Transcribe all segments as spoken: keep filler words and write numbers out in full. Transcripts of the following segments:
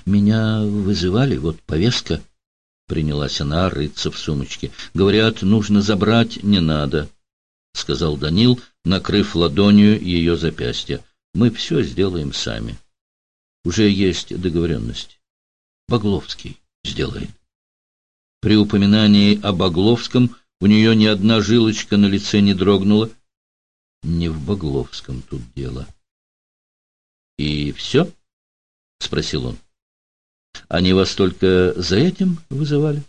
Меня вызывали, вот повестка. Принялась она рыться в сумочке. Говорят, нужно забрать, не надо, — сказал Данил, накрыв ладонью ее запястье. Мы все сделаем сами. Уже есть договоренность. Багловский сделает. При упоминании о Багловском у нее ни одна жилочка на лице не дрогнула. Не в Багловском тут дело. — И все? — спросил он. — Они вас только за этим вызывали?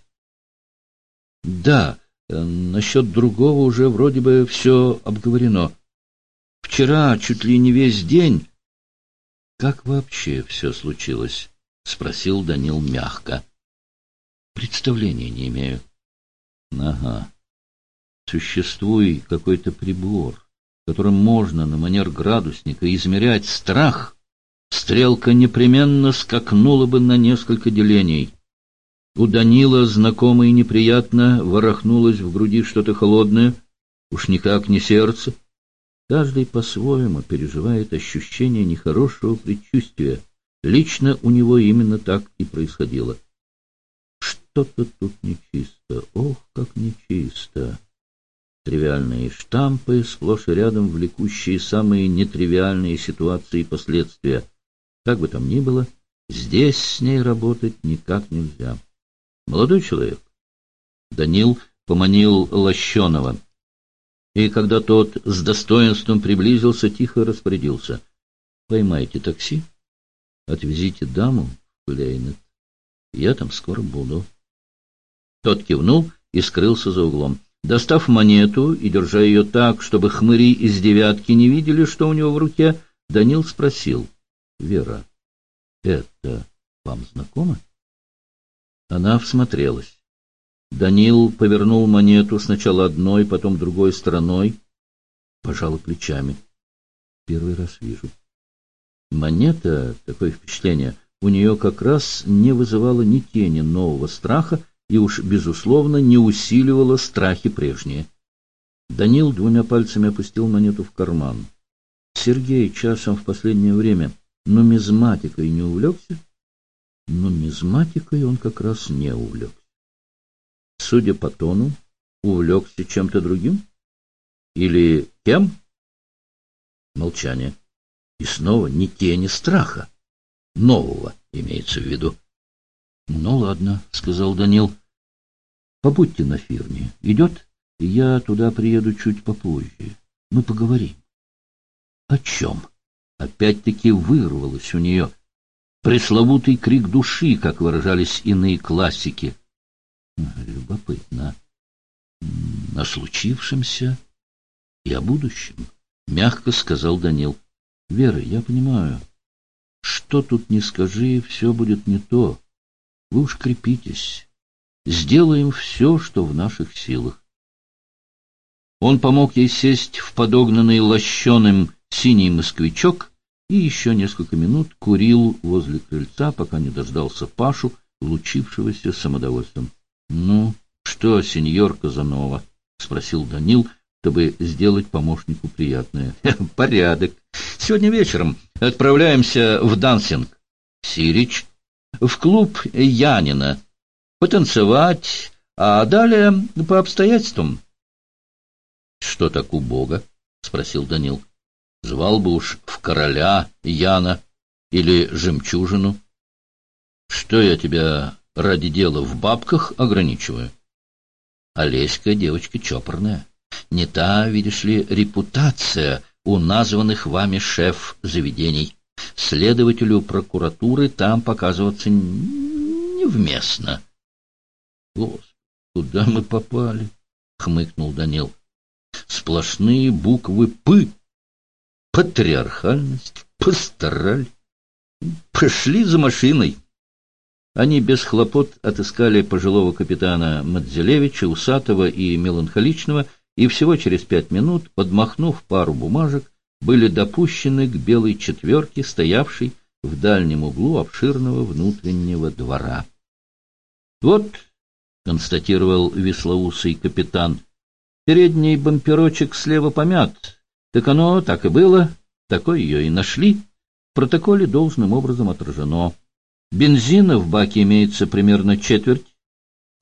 — Да, насчет другого уже вроде бы все обговорено. Вчера чуть ли не весь день... — Как вообще все случилось? — спросил Данил мягко. — Представления не имею. — Ага. Существует какой-то прибор, которым можно на манер градусника измерять страх, стрелка непременно скакнула бы на несколько делений. У Данила знакомо и неприятно ворохнулось в груди что-то холодное, уж никак не сердце. Каждый по-своему переживает ощущение нехорошего предчувствия. Лично у него именно так и происходило. Что-то тут нечисто, ох, как нечисто. Тривиальные штампы, сплошь и рядом влекущие самые нетривиальные ситуации и последствия. Как бы там ни было, здесь с ней работать никак нельзя. Молодой человек. Данил поманил Лощеного. И когда тот с достоинством приблизился, тихо распорядился. Поймайте такси, отвезите даму в Клейнет. Я там скоро буду. Тот кивнул и скрылся за углом. Достав монету и держа ее так, чтобы хмыри из девятки не видели, что у него в руке, Данил спросил. — Вера, это вам знакомо? Она всмотрелась. Данил повернул монету сначала одной, потом другой стороной, пожал плечами. — Первый раз вижу. Монета, такое впечатление, у нее как раз не вызывала ни тени нового страха, и уж, безусловно, не усиливала страхи прежние. Данил двумя пальцами опустил монету в карман. Сергей часом в последнее время нумизматикой не увлекся? Нумизматикой он как раз не увлекся. Судя по тону, увлекся чем-то другим? Или кем? Молчание. И снова ни тени страха. Нового имеется в виду. — Ну, ладно, — сказал Данил. — Побудьте на фирме. Идет? Я туда приеду чуть попозже. Мы поговорим. — О чем? Опять-таки вырвалось у нее. Пресловутый крик души, как выражались иные классики. Любопытно. О случившемся и о будущем, — мягко сказал Данил. — Вера, я понимаю. Что тут ни скажи, все будет не то. Вы уж крепитесь. Сделаем все, что в наших силах. Он помог ей сесть в подогнанный лощеным синий москвичок и еще несколько минут курил возле крыльца, пока не дождался Пашу, лучившегося самодовольством. — Ну, что, сеньор Казанова? — спросил Данил, чтобы сделать помощнику приятное. — Порядок. Сегодня вечером отправляемся в дансинг. Сирич. В клуб Янина. Потанцевать, а далее по обстоятельствам. — Что так убого? — спросил Данил. — Звал бы уж в короля Яна или жемчужину. Что я тебя ради дела в бабках ограничиваю? Олеська девочка чопорная. Не та, видишь ли, репутация у названных вами шеф-заведений. Следователю прокуратуры там показываться невместно. — Господи, куда мы попали? — хмыкнул Данил. — Сплошные буквы «П». Патриархальность, пастораль. Пошли за машиной. Они без хлопот отыскали пожилого капитана Мадзелевича, усатого и меланхоличного, и всего через пять минут, подмахнув пару бумажек, были допущены к белой четверке, стоявшей в дальнем углу обширного внутреннего двора. — Вот, — констатировал веслоусый капитан, — передний бамперочек слева помят. Так оно так и было, такой ее и нашли. В протоколе должным образом отражено. Бензина в баке имеется примерно четверть.